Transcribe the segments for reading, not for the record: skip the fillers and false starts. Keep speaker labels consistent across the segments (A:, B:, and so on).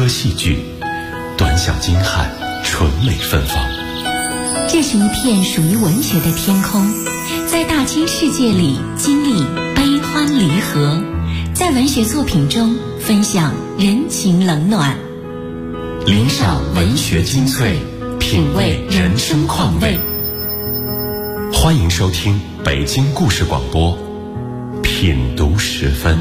A: 歌戏剧，短小精悍，纯美芬芳。
B: 这是一片属于文学的天空，在大千世界里经历悲欢离合，在文学作品中分享人情冷暖，
A: 领赏文学精粹，品味人生况味。欢迎收听北京故事广播品读时分。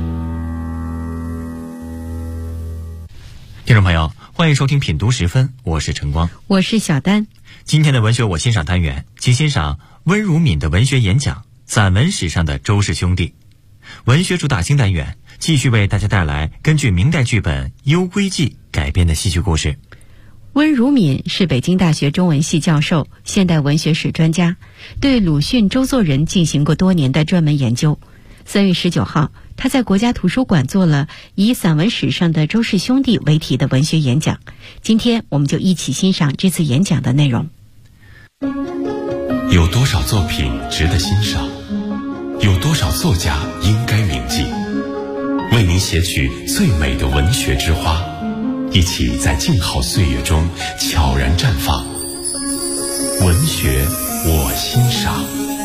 C: 听众朋友，欢迎收听品读时分，我是晨光，
D: 我是小丹。
C: 今天的文学我欣赏单元，请欣赏温如敏的文学演讲《散文史上的周氏兄弟》。文学主打新单元继续为大家带来根据明代剧本《幽闺记》改编的戏剧故事。
D: 温如敏是北京大学中文系教授，现代文学史专家，对鲁迅、周作人进行过多年的专门研究。3月19号，他在国家图书馆做了以散文史上的周氏兄弟为题的文学演讲。今天我们就一起欣赏这次演讲的内容。
A: 有多少作品值得欣赏？有多少作家应该铭记？为您写取最美的文学之花，一起在静好岁月中悄然绽放。文学我欣赏。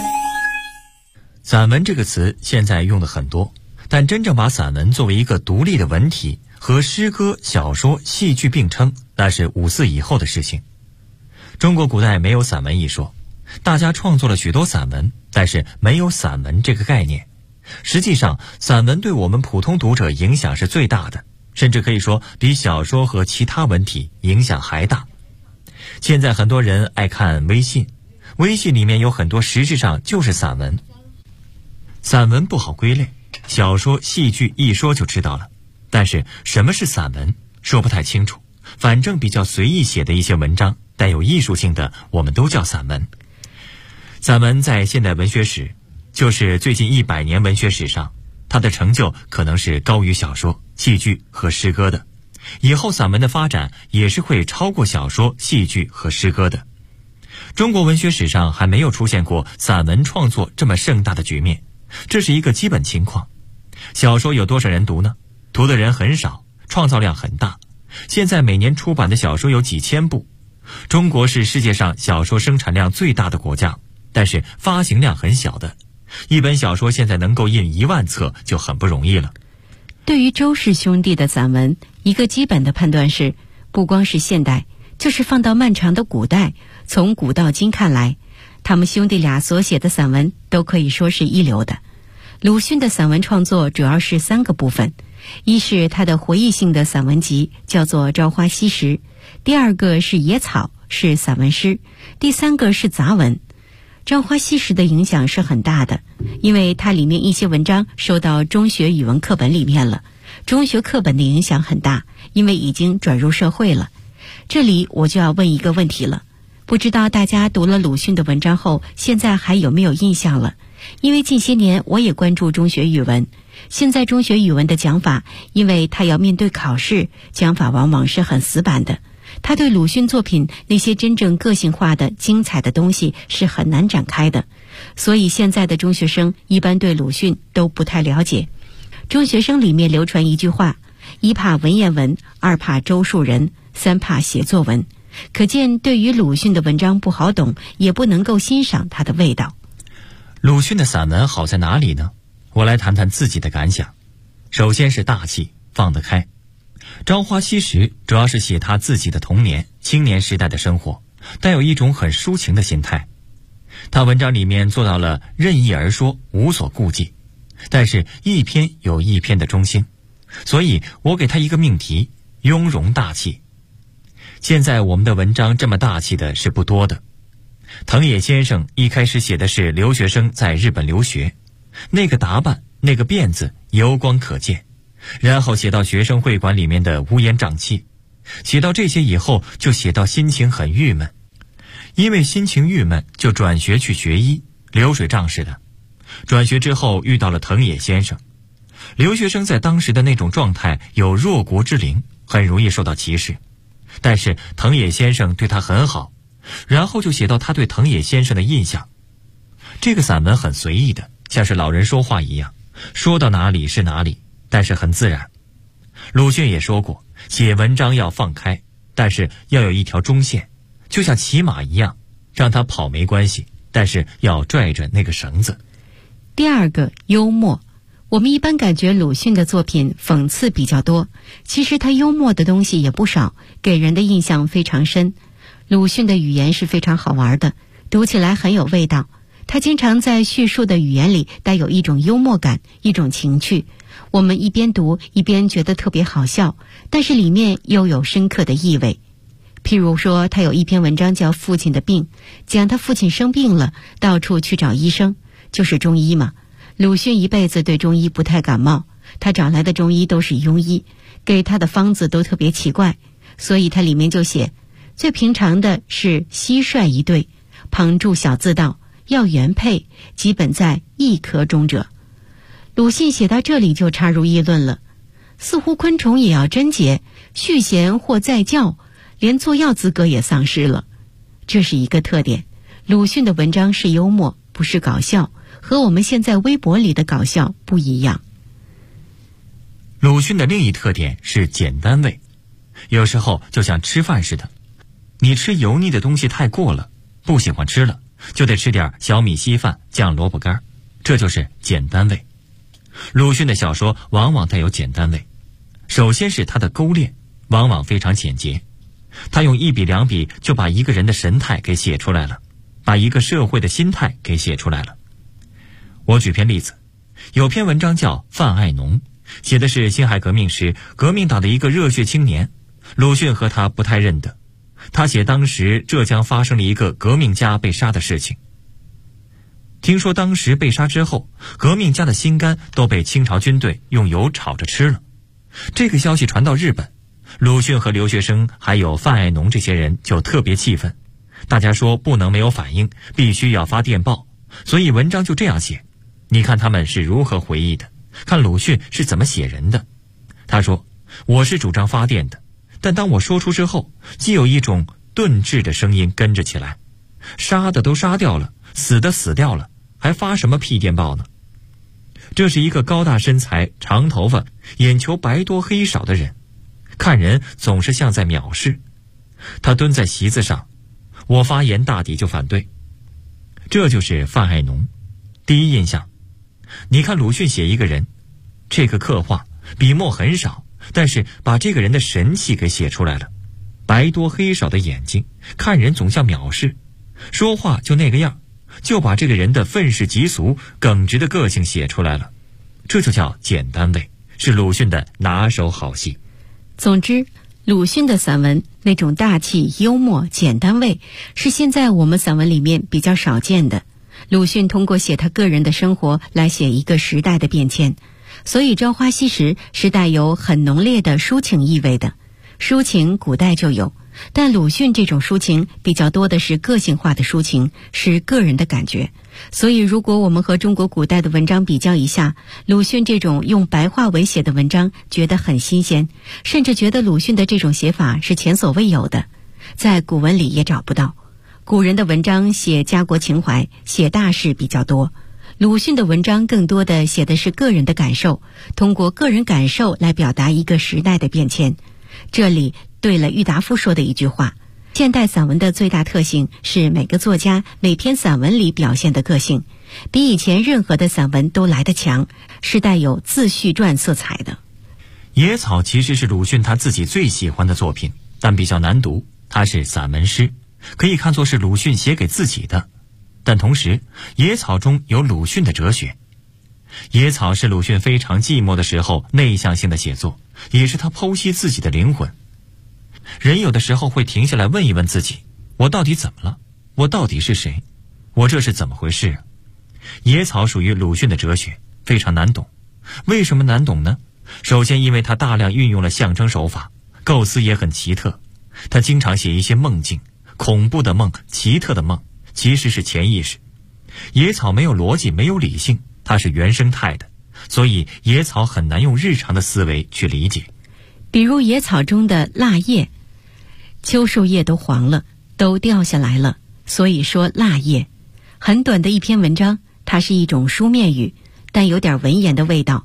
C: 散文这个词现在用的很多，但真正把散文作为一个独立的文体和诗歌、小说、戏剧并称，那是五四以后的事情。中国古代没有散文一说，大家创作了许多散文，但是没有散文这个概念。实际上，散文对我们普通读者影响是最大的，甚至可以说比小说和其他文体影响还大。现在很多人爱看微信，微信里面有很多实质上就是散文。散文不好归类，小说、戏剧一说就知道了。但是什么是散文，说不太清楚。反正比较随意写的一些文章，带有艺术性的，我们都叫散文。散文在现代文学史，就是最近100年文学史上，它的成就可能是高于小说、戏剧和诗歌的。以后散文的发展也是会超过小说、戏剧和诗歌的。中国文学史上还没有出现过散文创作这么盛大的局面，这是一个基本情况。小说有多少人读呢？读的人很少，创造量很大。现在每年出版的小说有几千部。中国是世界上小说生产量最大的国家，但是发行量很小的。一本小说现在能够印1万册就很不容易了。
D: 对于周氏兄弟的散文，一个基本的判断是，不光是现代，就是放到漫长的古代，从古到今看来，他们兄弟俩所写的散文都可以说是一流的。鲁迅的散文创作主要是3个部分，一是他的回忆性的散文集，叫做《朝花夕拾》；第二个是野草，是散文诗；第3个是杂文。《朝花夕拾》的影响是很大的，因为它里面一些文章收到中学语文课本里面了。中学课本的影响很大，因为已经转入社会了。这里我就要问一个问题了，不知道大家读了鲁迅的文章后，现在还有没有印象了？因为近些年我也关注中学语文，现在中学语文的讲法，因为它要面对考试，讲法往往是很死板的。他对鲁迅作品那些真正个性化的精彩的东西是很难展开的，所以现在的中学生一般对鲁迅都不太了解。中学生里面流传一句话：1怕文言文，2怕周树人，3怕写作文。可见对于鲁迅的文章不好懂，也不能够欣赏他的味道。
C: 鲁迅的散文好在哪里呢？我来谈谈自己的感想。首先是大气，放得开。朝花夕拾主要是写他自己的童年、青年时代的生活，带有一种很抒情的心态。他文章里面做到了任意而说，无所顾忌，但是一篇有一篇的中心，所以我给他一个命题：雍容大气。现在我们的文章这么大气的是不多的。藤野先生一开始写的是留学生在日本留学，那个打扮，那个辫子油光可见，然后写到学生会馆里面的乌烟瘴气，写到这些以后就写到心情很郁闷，因为心情郁闷就转学去学医，流水账似的。转学之后遇到了藤野先生，留学生在当时的那种状态有弱国之灵，很容易受到歧视，但是藤野先生对他很好，然后就写到他对藤野先生的印象。这个散文很随意的，像是老人说话一样，说到哪里是哪里，但是很自然。 鲁迅也说过，写文章要放开，但是要有一条中线，就像骑马一样，让他跑没关系，但是要拽着那个绳子。
D: 第二个，幽默。我们一般感觉鲁迅的作品讽刺比较多，其实他幽默的东西也不少，给人的印象非常深。鲁迅的语言是非常好玩的，读起来很有味道。他经常在叙述的语言里带有一种幽默感，一种情趣。我们一边读一边觉得特别好笑，但是里面又有深刻的意味。譬如说，他有一篇文章叫《父亲的病》，讲他父亲生病了，到处去找医生，就是中医嘛。鲁迅一辈子对中医不太感冒，他找来的中医都是庸医，给他的方子都特别奇怪，所以他里面就写，最平常的是蟋蟀一对，旁注小字道，要原配，基本在一壳中者。鲁迅写到这里就插入议论了，似乎昆虫也要贞洁，续弦或再教，连做药资格也丧失了。这是一个特点，鲁迅的文章是幽默，不是搞笑，和我们现在微博里的搞笑不一样。
C: 鲁迅的另一特点是简单味，有时候就像吃饭似的，你吃油腻的东西太过了，不喜欢吃了，就得吃点小米稀饭酱萝卜干，这就是简单味。鲁迅的小说往往带有简单味，首先是他的勾练往往非常简洁，他用一笔两笔就把一个人的神态给写出来了，把一个社会的心态给写出来了。我举篇例子，有篇文章叫《范爱农》，写的是辛亥革命时革命党的一个热血青年，鲁迅和他不太认得。他写当时浙江发生了一个革命家被杀的事情。听说当时被杀之后，革命家的心肝都被清朝军队用油炒着吃了。这个消息传到日本，鲁迅和留学生还有范爱农这些人就特别气愤，大家说不能没有反应，必须要发电报，所以文章就这样写。你看他们是如何回忆的，看鲁迅是怎么写人的。他说，我是主张发电的，但当我说出之后，既有一种顿滞的声音跟着起来，杀的都杀掉了，死的死掉了，还发什么屁电报呢？这是一个高大身材、长头发、眼球白多黑少的人，看人总是像在藐视。他蹲在席子上，我发言大抵就反对。这就是范爱农。第一印象，你看鲁迅写一个人，这个刻画笔墨很少，但是把这个人的神气给写出来了。白多黑少的眼睛，看人总像藐视，说话就那个样，就把这个人的愤世嫉俗、耿直的个性写出来了。这就叫简单味，是鲁迅的拿手好戏。
D: 总之，鲁迅的散文那种大气、幽默、简单味，是现在我们散文里面比较少见的。鲁迅通过写他个人的生活来写一个时代的变迁，所以《朝花夕拾》是带有很浓烈的抒情意味的。抒情古代就有，但鲁迅这种抒情比较多的是个性化的抒情，是个人的感觉。所以如果我们和中国古代的文章比较一下，鲁迅这种用白话为写的文章觉得很新鲜，甚至觉得鲁迅的这种写法是前所未有的，在古文里也找不到。古人的文章写家国情怀、写大事比较多，鲁迅的文章更多的写的是个人的感受，通过个人感受来表达一个时代的变迁。这里对了郁达夫说的一句话，现代散文的最大特性是每个作家每篇散文里表现的个性，比以前任何的散文都来得强，是带有自序传色彩的。
C: 野草其实是鲁迅他自己最喜欢的作品，但比较难读，它是散文诗，可以看作是鲁迅写给自己的，但同时野草中有鲁迅的哲学。野草是鲁迅非常寂寞的时候内向性的写作，也是他剖析自己的灵魂。人有的时候会停下来问一问自己，我到底怎么了？我到底是谁？我这是怎么回事啊？野草属于鲁迅的哲学，非常难懂。为什么难懂呢？首先因为他大量运用了象征手法，构思也很奇特。他经常写一些梦境，恐怖的梦、奇特的梦，其实是潜意识。野草没有逻辑，没有理性，它是原生态的，所以野草很难用日常的思维去理解。
D: 比如野草中的蜡叶，秋树叶都黄了，都掉下来了，所以说蜡叶。很短的一篇文章，它是一种书面语，但有点文言的味道。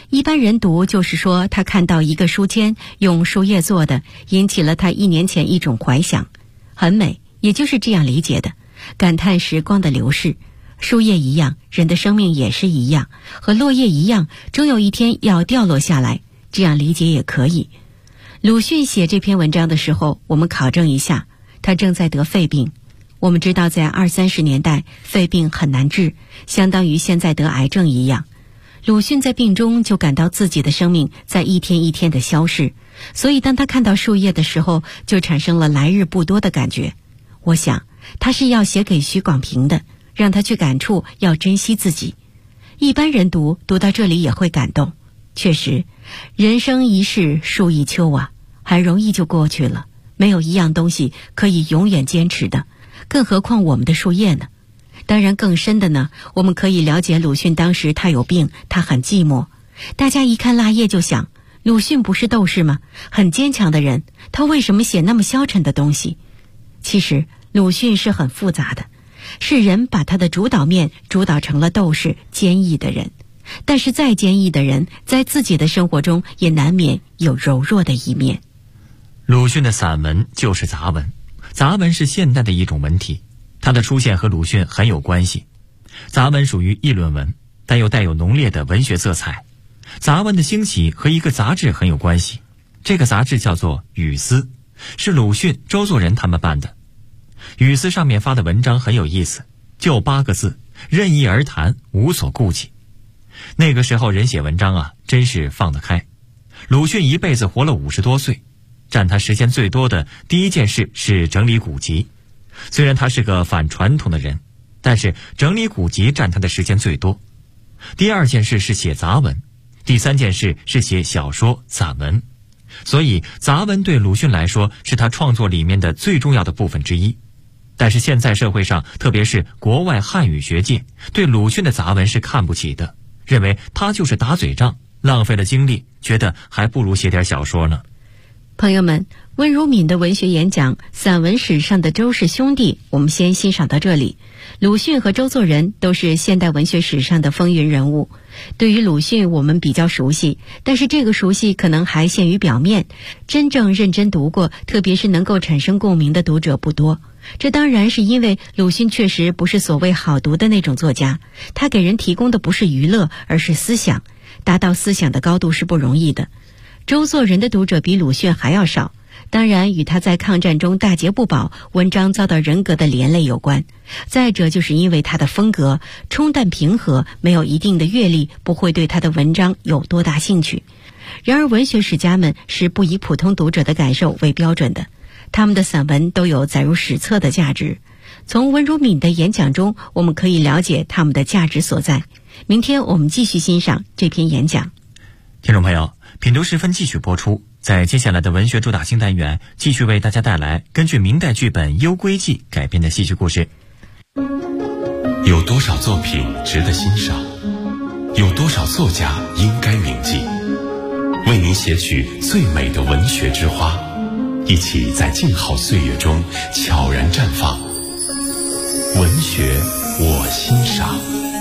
D: 一般人读就是说他看到一个书签用树叶做的，引起了他1年前一种怀想，很美，也就是这样理解的，感叹时光的流逝。树叶一样，人的生命也是一样，和落叶一样，终有一天要掉落下来，这样理解也可以。鲁迅写这篇文章的时候，我们考证一下，他正在得肺病。我们知道在20-30年代肺病很难治，相当于现在得癌症一样。鲁迅在病中就感到自己的生命在一天一天的消逝，所以当他看到树叶的时候，就产生了来日不多的感觉。我想他是要写给许广平的，让他去感触，要珍惜自己。一般人读到这里也会感动。确实，人生一世树一秋啊，很容易就过去了，没有一样东西可以永远坚持的，更何况我们的树叶呢？当然更深的呢，我们可以了解鲁迅当时他有病，他很寂寞。大家一看蜡叶就想，鲁迅不是斗士吗？很坚强的人，他为什么写那么消沉的东西？其实鲁迅是很复杂的，是人把他的主导面主导成了斗士、坚毅的人。但是再坚毅的人，在自己的生活中也难免有柔弱的一面。
C: 鲁迅的散文就是杂文，杂文是现代的一种文体，它的出现和鲁迅很有关系。杂文属于议论文，但又带有浓烈的文学色彩。杂文的兴起和一个杂志很有关系，这个杂志叫做《语丝》，是鲁迅、周作人他们办的。《语丝》上面发的文章很有意思，就8个字：任意而谈，无所顾忌。那个时候人写文章啊，真是放得开。鲁迅一辈子活了50多岁，占他时间最多的第一件事是整理古籍。虽然他是个反传统的人，但是整理古籍占他的时间最多。第二件事是写杂文，第三件事是写小说、散文。所以杂文对鲁迅来说是他创作里面的最重要的部分之一。但是现在社会上，特别是国外汉语学界，对鲁迅的杂文是看不起的，认为他就是打嘴仗，浪费了精力，觉得还不如写点小说呢。
D: 朋友们，温如敏的文学演讲《散文史上的周氏兄弟》，我们先欣赏到这里。鲁迅和周作人都是现代文学史上的风云人物。对于鲁迅我们比较熟悉，但是这个熟悉可能还限于表面，真正认真读过，特别是能够产生共鸣的读者不多。这当然是因为鲁迅确实不是所谓好读的那种作家，他给人提供的不是娱乐，而是思想，达到思想的高度是不容易的。周作人的读者比鲁迅还要少，当然与他在抗战中大节不保，文章遭到人格的连累有关。再者就是因为他的风格冲淡平和，没有一定的阅历，不会对他的文章有多大兴趣。然而文学史家们是不以普通读者的感受为标准的，他们的散文都有载入史册的价值。从温如敏的演讲中，我们可以了解他们的价值所在。明天我们继续欣赏这篇演讲。
C: 听众朋友，品读时分继续播出，在接下来的文学主打新单元，继续为大家带来根据明代剧本《幽归记》改编的戏剧故事。
A: 有多少作品值得欣赏？有多少作家应该铭记？为您写取最美的文学之花，一起在静好岁月中悄然绽放。文学我欣赏。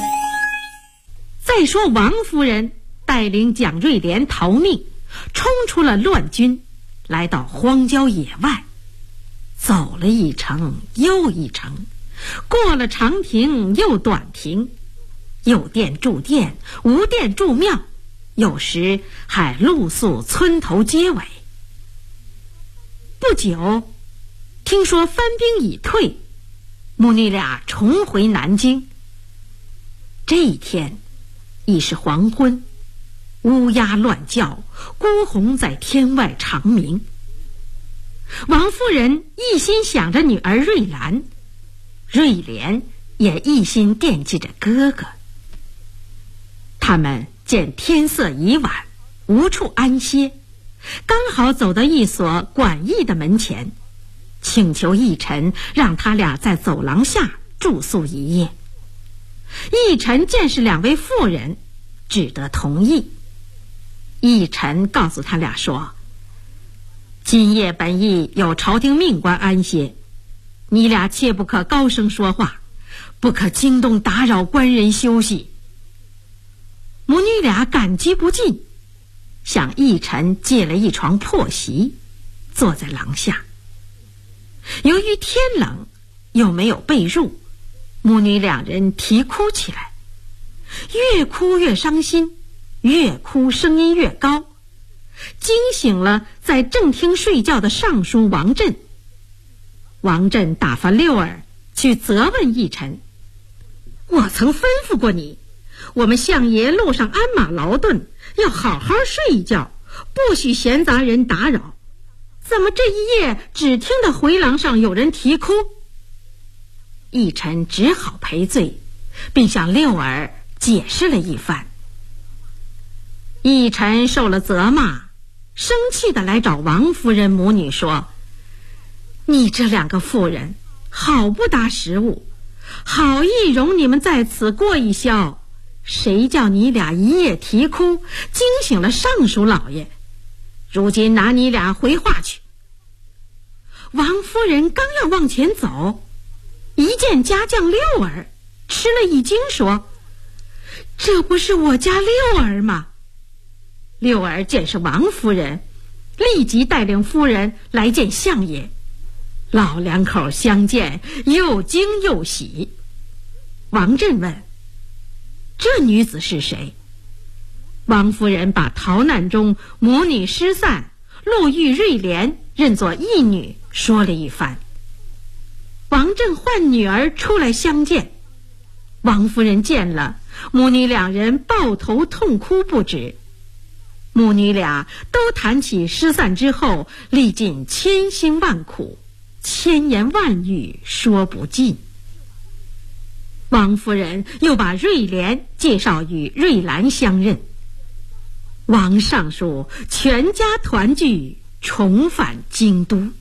E: 再说王夫人带领蒋瑞莲逃命，冲出了乱军，来到荒郊野外，走了一程又一程，过了长亭又短亭，有店住店，无店住庙，有时还露宿村头街尾。不久，听说藩兵已退，母女俩重回南京。这一天已是黄昏，乌鸦乱叫，孤鸿在天外长鸣。王夫人一心想着女儿瑞兰，瑞莲也一心惦记着哥哥。他们见天色已晚，无处安歇，刚好走到一所馆驿的门前，请求义臣让他俩在走廊下住宿一夜。义臣见是两位妇人，只得同意。义臣告诉他俩说，今夜本意有朝廷命官安歇，你俩切不可高声说话，不可惊动打扰官人休息。 母女俩感激不尽，向奕晨借了一床破席，坐在廊下。由于天冷又没有被褥，母女两人啼哭起来，越哭越伤心，越哭声音越高，惊醒了在正厅睡觉的尚书王振。王振打发六儿去责问奕晨：我曾吩咐过你，我们相爷路上鞍马劳顿，要好好睡一觉，不许闲杂人打扰，怎么这一夜只听到回廊上有人啼哭？奕晨只好赔罪，并向六儿解释了一番。奕晨受了责骂，生气地来找王夫人母女说：你这两个妇人好不搭时务，好意容你们在此过一宵，谁叫你俩一夜啼哭，惊醒了尚书老爷，如今拿你俩回话去。王夫人刚要往前走，一见家将六儿，吃了一惊，说：这不是我家六儿吗？六儿见是王夫人，立即带领夫人来见相爷。老两口相见，又惊又喜。王振问：这女子是谁？王夫人把逃难中母女失散，路遇瑞莲认作义女，说了一番。王振唤女儿出来相见，王夫人见了，母女两人抱头痛哭不止。母女俩都谈起失散之后历尽千辛万苦，千言万语说不尽。王夫人又把瑞莲介绍与瑞兰相认，王尚书全家团聚，重返京都。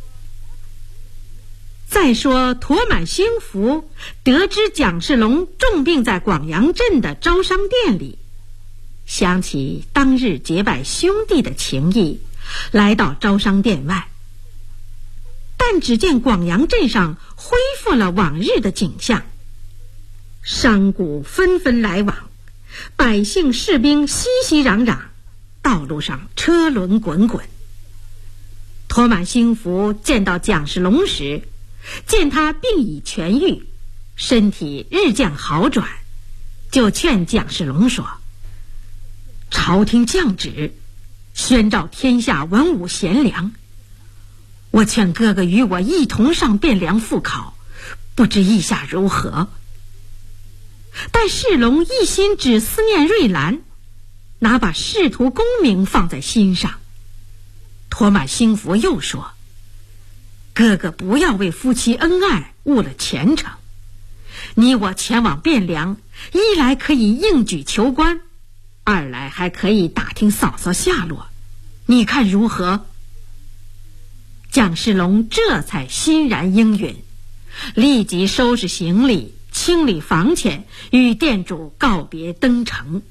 E: 再说陀满兴福得知蒋世龙重病在广阳镇的招商店里，想起当日结拜兄弟的情谊，来到招商店外，但只见广阳镇上恢复了往日的景象，商贾纷纷来往，百姓士兵熙熙攘攘，道路上车轮滚滚。陀满兴福见到蒋世龙时，见他病已痊愈，身体日渐好转，就劝蒋世龙说：朝廷降旨，宣召天下文武贤良，我劝哥哥与我一同上汴梁赴考，不知意下如何？但世龙一心只思念瑞兰，哪把仕途功名放在心上。陀满兴福又说：哥哥不要为夫妻恩爱误了前程，你我前往汴梁，一来可以应举求官，二来还可以打听嫂嫂下落，你看如何？蒋世龙这才欣然应允，立即收拾行李，清理房钱，与店主告别登城。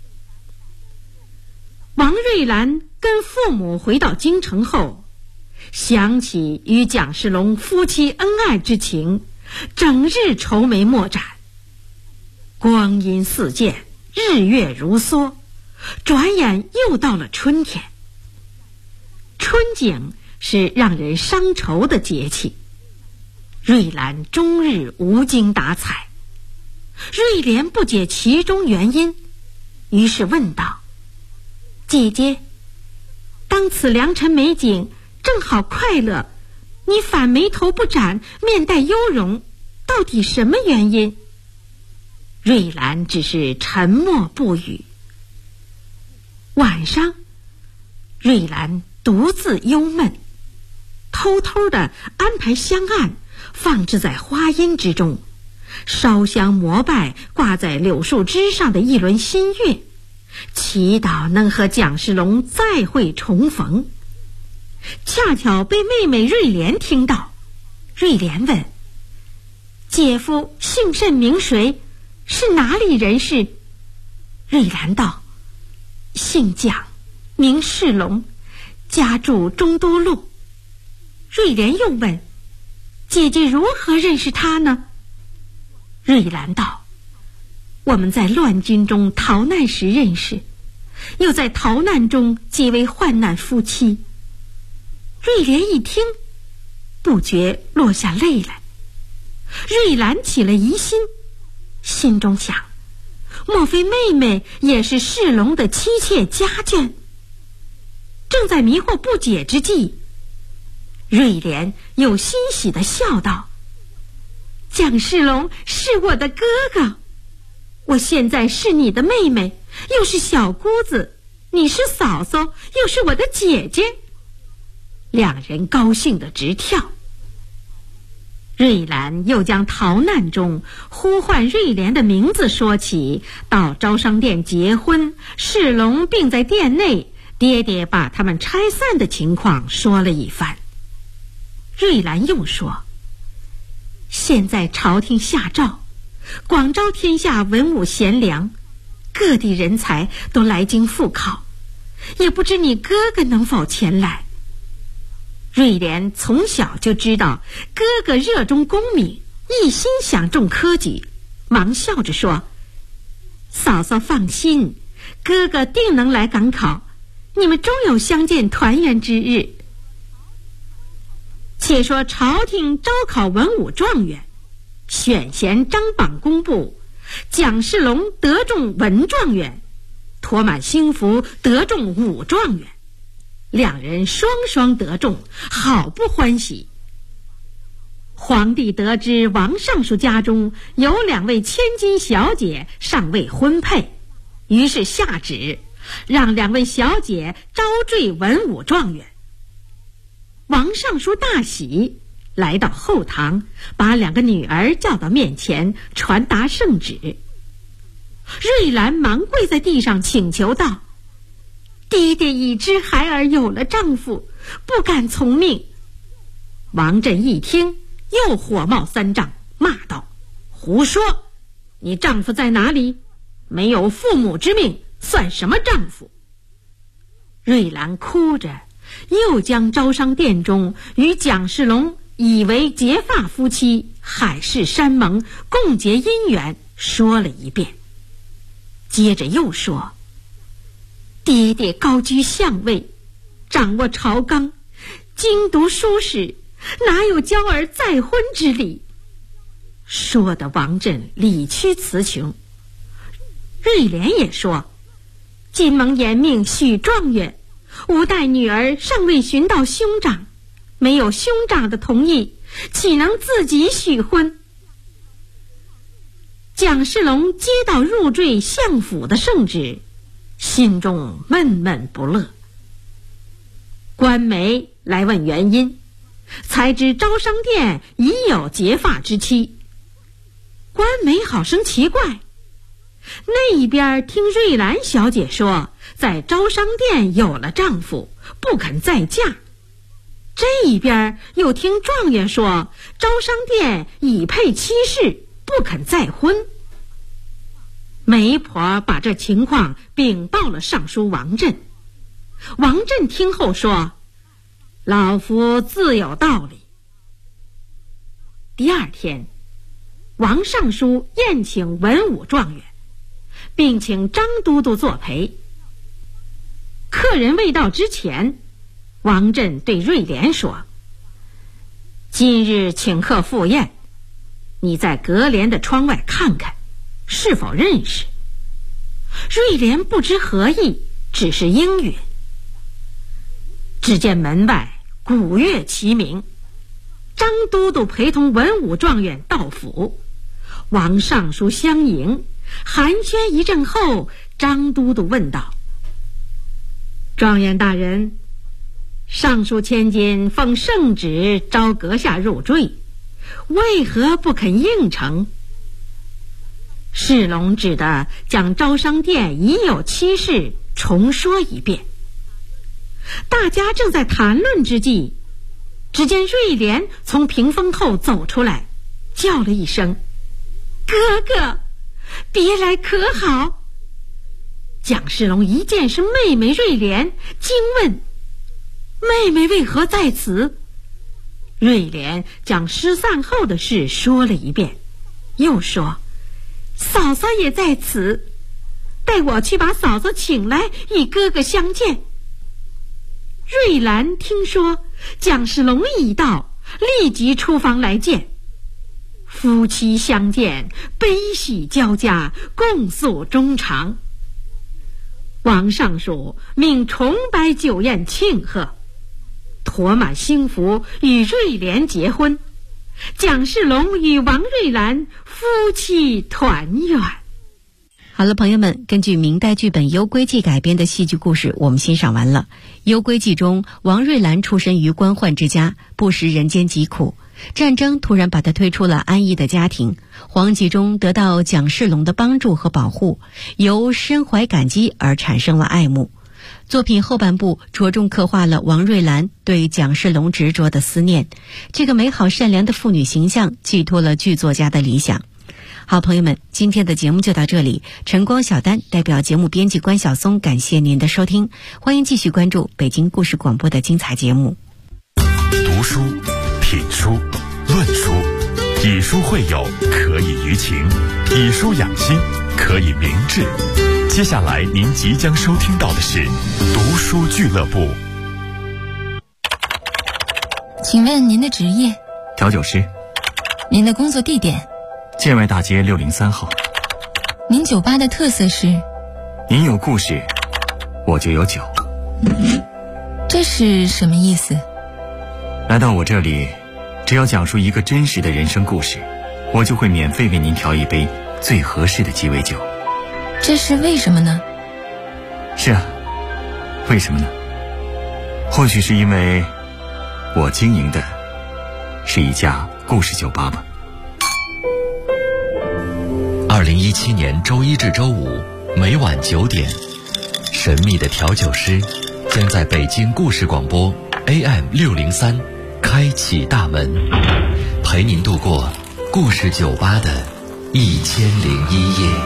E: 王瑞兰跟父母回到京城后，想起与蒋世龙夫妻恩爱之情，整日愁眉莫展。光阴似箭，日月如梭，转眼又到了春天。春景是让人伤愁的节气，瑞兰终日无精打采。瑞莲不解其中原因，于是问道：姐姐，当此良辰美景，正好快乐，你反眉头不展，面带忧容，到底什么原因？瑞兰只是沉默不语。晚上，瑞兰独自忧闷，偷偷地安排香案放置在花荫之中，烧香膜拜挂在柳树枝上的一轮新月，祈祷能和蒋世龙再会重逢。恰巧被妹妹瑞莲听到，瑞莲问：姐夫姓甚名谁？是哪里人士？瑞兰道：姓蒋，名世龙，家住中都路。瑞莲又问：姐姐如何认识他呢？瑞兰道： 我们在乱军中逃难时认识，又在逃难中结为患难夫妻。瑞莲一听，不觉落下泪来。瑞兰起了疑心，心中想，莫非妹妹也是世龙的妻妾家眷？正在迷惑不解之际，瑞莲又欣喜地笑道：蒋世龙是我的哥哥，我现在是你的妹妹，又是小姑子，你是嫂嫂，又是我的姐姐。两人高兴得直跳。瑞兰又将逃难中呼唤瑞莲的名字说起，到招商店结婚，世龙并在店内，爹爹把他们拆散的情况说了一番。瑞兰又说，现在朝廷下诏，广招天下文武贤良，各地人才都来京赴考，也不知你哥哥能否前来。瑞莲从小就知道哥哥热衷功名，一心想中科举，忙笑着说：嫂嫂放心，哥哥定能来赶考，你们终有相见团圆之日。且说朝廷招考文武状元，选贤张榜公布，蒋世龙得中文状元，托满兴福得中武状元，两人双双得中，好不欢喜。皇帝得知王尚书家中有2位千金小姐尚未婚配，于是下旨让2位小姐招赘文武状元。王尚书大喜，来到后堂，把2个女儿叫到面前，传达圣旨。瑞兰忙跪在地上请求道：爹爹已知孩儿有了丈夫，不敢从命。王振一听，又火冒三丈，骂道：胡说！你丈夫在哪里？没有父母之命，算什么丈夫？瑞兰哭着，又将招商店中与蒋世龙以为结发夫妻，海誓山盟，共结姻缘说了一遍。接着又说：爹爹高居相位，掌握朝纲，精读书史，哪有教儿再婚之理？说的王振理屈词穷。瑞莲也说：今蒙严命许状元，吾待女儿尚未寻到兄长，没有兄长的同意，岂能自己许婚？蒋世龙接到入赘相府的圣旨，心中闷闷不乐。官媒来问原因，才知招商店已有结发之妻。官媒好生奇怪，那一边听瑞兰小姐说在招商店有了丈夫，不肯再嫁，这一边又听状元说招商店已配妻室，不肯再婚。媒婆把这情况禀报了尚书王振。王振听后说：老夫自有道理。第二天，王尚书宴请文武状元，并请张都督作陪。客人未到之前，王振对瑞莲说：今日请客赴宴，你在隔帘的窗外看看，是否认识？瑞莲不知何意，只是应允。只见门外鼓乐齐鸣，张都督陪同文武状元到府，王尚书相迎，寒暄一阵后，张都督问道：状元大人，尚书千金奉圣旨招阁下入赘，为何不肯应承？世龙只得将招商店已有妻室重说一遍。大家正在谈论之际，只见瑞莲从屏风后走出来，叫了一声：哥哥，别来可好？蒋世龙一见是妹妹瑞莲，惊问：妹妹为何在此？瑞莲将失散后的事说了一遍，又说： 嫂嫂也在此，带我去把嫂嫂请来，与哥哥相见。”瑞兰听说蒋世龙已到，立即出房来见。夫妻相见，悲喜交加，共诉衷肠。王尚书命重摆酒宴庆贺，驮马星福与瑞莲结婚，蒋世龙与王瑞兰夫妻团圆。
D: 好了，朋友们，根据明代剧本《幽归记》改编的戏剧故事我们欣赏完了。《幽归记》中，王瑞兰出身于官宦之家，不识人间疾苦，战争突然把他推出了安逸的家庭。黄吉中得到蒋世龙的帮助和保护，由深怀感激而产生了爱慕。作品后半部着重刻画了王瑞兰对蒋世龙执着的思念，这个美好善良的妇女形象寄托了剧作家的理想。好，朋友们，今天的节目就到这里。晨光小丹代表节目编辑关晓松，感谢您的收听，欢迎继续关注北京故事广播的精彩节目。
A: 读书、品书、论书，以书会友，可以娱情；以书养心，可以明志。接下来您即将收听到的是读书俱乐部。
F: 请问您的职业？
G: 调酒师。
F: 您的工作地点？
G: 建外大街603号。
F: 您酒吧的特色是？
G: 您有故事，我就有酒。
F: 这是什么意思？
G: 来到我这里，只要讲述一个真实的人生故事，我就会免费为您调一杯最合适的鸡尾酒。
F: 这是为什么呢？
G: 是啊，为什么呢？或许是因为我经营的是一家故事酒吧吧。
H: 2017年周一至周五每晚9点，神秘的调酒师将在北京故事广播 AM603开启大门，陪您度过故事酒吧的1001夜。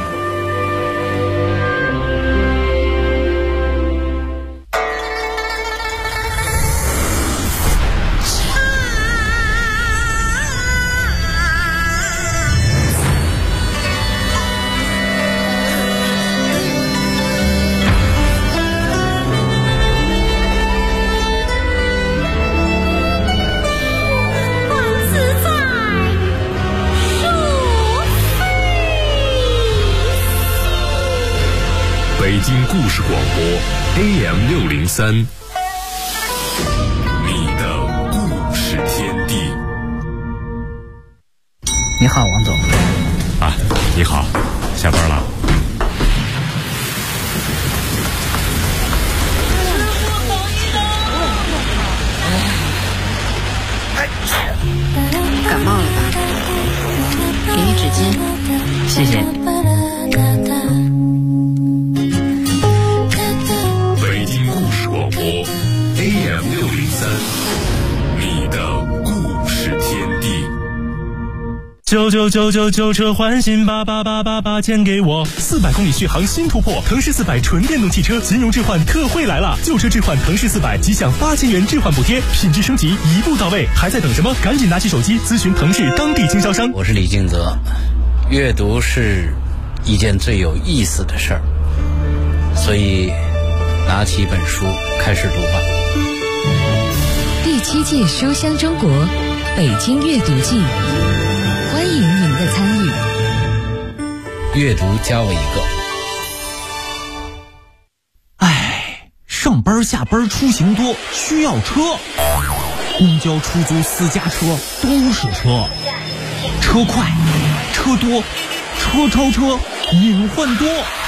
A: 北京故事广播 AM603，你的故事天地。
I: 你好，王总。
A: 啊，你好，下班了。
I: 感冒了吧？给你纸巾，谢谢。
A: 北京故事广播 AM603，你的故事天地。
J: 99999车换新88888钱给我，400公里续航新突破，腾势400纯电动汽车金融置换特惠来了，旧车置换腾势400即享8000元置换补贴，品质升级一步到位，还在等什么？赶紧拿起手机咨询腾势当地经销商。
I: 我是李敬泽，阅读是一件最有意思的事儿，所以拿起一本书开始读吧。
K: 第7届书香中国北京阅读季，欢迎您的参与。
I: 阅读加我一个。
L: 上班下班出行多，需要车。公交、出租、私家车都是车，车快，车多，车超车，隐患多。